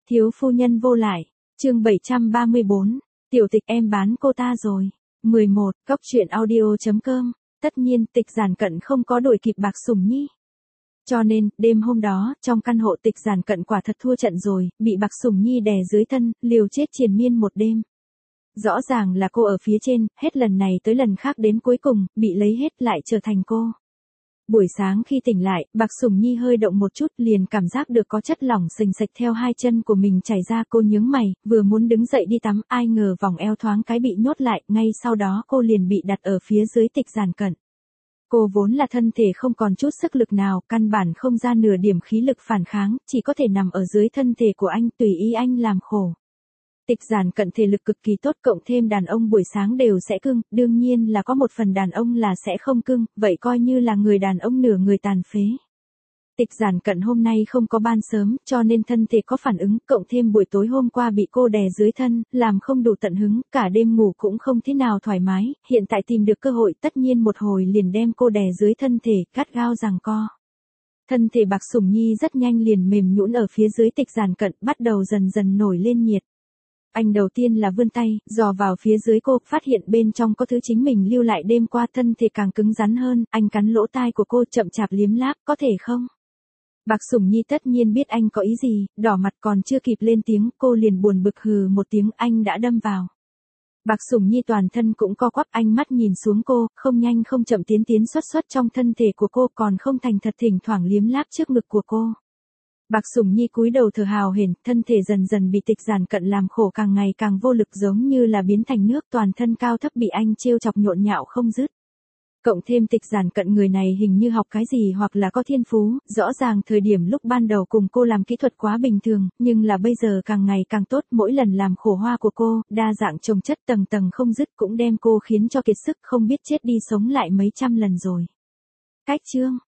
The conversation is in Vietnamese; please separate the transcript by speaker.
Speaker 1: Thiếu phu nhân vô lại, chương 734, tiểu tịch em bán cô ta rồi. 11, Cóc truyện audio.com, tất nhiên Tịch Giản Cận không có đuổi kịp Bạc Sủng Nhi. Cho nên, đêm hôm đó, trong căn hộ Tịch Giản Cận quả thật thua trận rồi, bị Bạc Sủng Nhi đè dưới thân, liều chết triền miên một đêm. Rõ ràng là cô ở phía trên, hết lần này tới lần khác đến cuối cùng, bị lấy hết lại trở thành cô. Buổi sáng khi tỉnh lại, Bạc Sủng Nhi hơi động một chút liền cảm giác được có chất lỏng sình sạch theo hai chân của mình chảy ra, cô nhướng mày, vừa muốn đứng dậy đi tắm, ai ngờ vòng eo thoáng cái bị nhốt lại, ngay sau đó cô liền bị đặt ở phía dưới Tịch Giản Cận. Cô vốn là thân thể không còn chút sức lực nào, căn bản không ra nửa điểm khí lực phản kháng, chỉ có thể nằm ở dưới thân thể của anh, tùy ý anh làm khổ. Tịch Giản Cận thể lực cực kỳ tốt, cộng thêm đàn ông buổi sáng đều sẽ cưng, đương nhiên là có một phần đàn ông là sẽ không cưng, vậy coi như là người đàn ông nửa người tàn phế. Tịch Giản Cận hôm nay không có ban sớm, cho nên thân thể có phản ứng, cộng thêm buổi tối hôm qua bị cô đè dưới thân, làm không đủ tận hứng, cả đêm ngủ cũng không thế nào thoải mái, hiện tại tìm được cơ hội tất nhiên một hồi liền đem cô đè dưới thân thể, gắt gao giằng co. Thân thể Bạc Sủng Nhi rất nhanh liền mềm nhũn ở phía dưới Tịch Giản Cận, bắt đầu dần dần nổi lên nhiệt. Anh đầu tiên là vươn tay, dò vào phía dưới cô, phát hiện bên trong có thứ chính mình lưu lại đêm qua, thân thể càng cứng rắn hơn, anh cắn lỗ tai của cô chậm chạp liếm láp, có thể không? Bạc Sủng Nhi tất nhiên biết anh có ý gì, đỏ mặt còn chưa kịp lên tiếng, cô liền buồn bực hừ một tiếng, anh đã đâm vào. Bạc Sủng Nhi toàn thân cũng co quắp, ánh mắt nhìn xuống cô, không nhanh không chậm tiến xuất trong thân thể của cô, còn không thành thật thỉnh thoảng liếm láp trước ngực của cô. Bạc Sủng Nhi cúi đầu thở hào hển, thân thể dần dần bị Tịch Giản Cận làm khổ, càng ngày càng vô lực, giống như là biến thành nước, toàn thân cao thấp bị anh trêu chọc nhộn nhạo không dứt. Cộng thêm Tịch Giản Cận người này hình như học cái gì hoặc là có thiên phú, rõ ràng thời điểm lúc ban đầu cùng cô làm kỹ thuật quá bình thường, nhưng là bây giờ càng ngày càng tốt, mỗi lần làm khổ hoa của cô, đa dạng chồng chất tầng tầng không dứt, cũng đem cô khiến cho kiệt sức, không biết chết đi sống lại mấy trăm lần rồi. Cách chương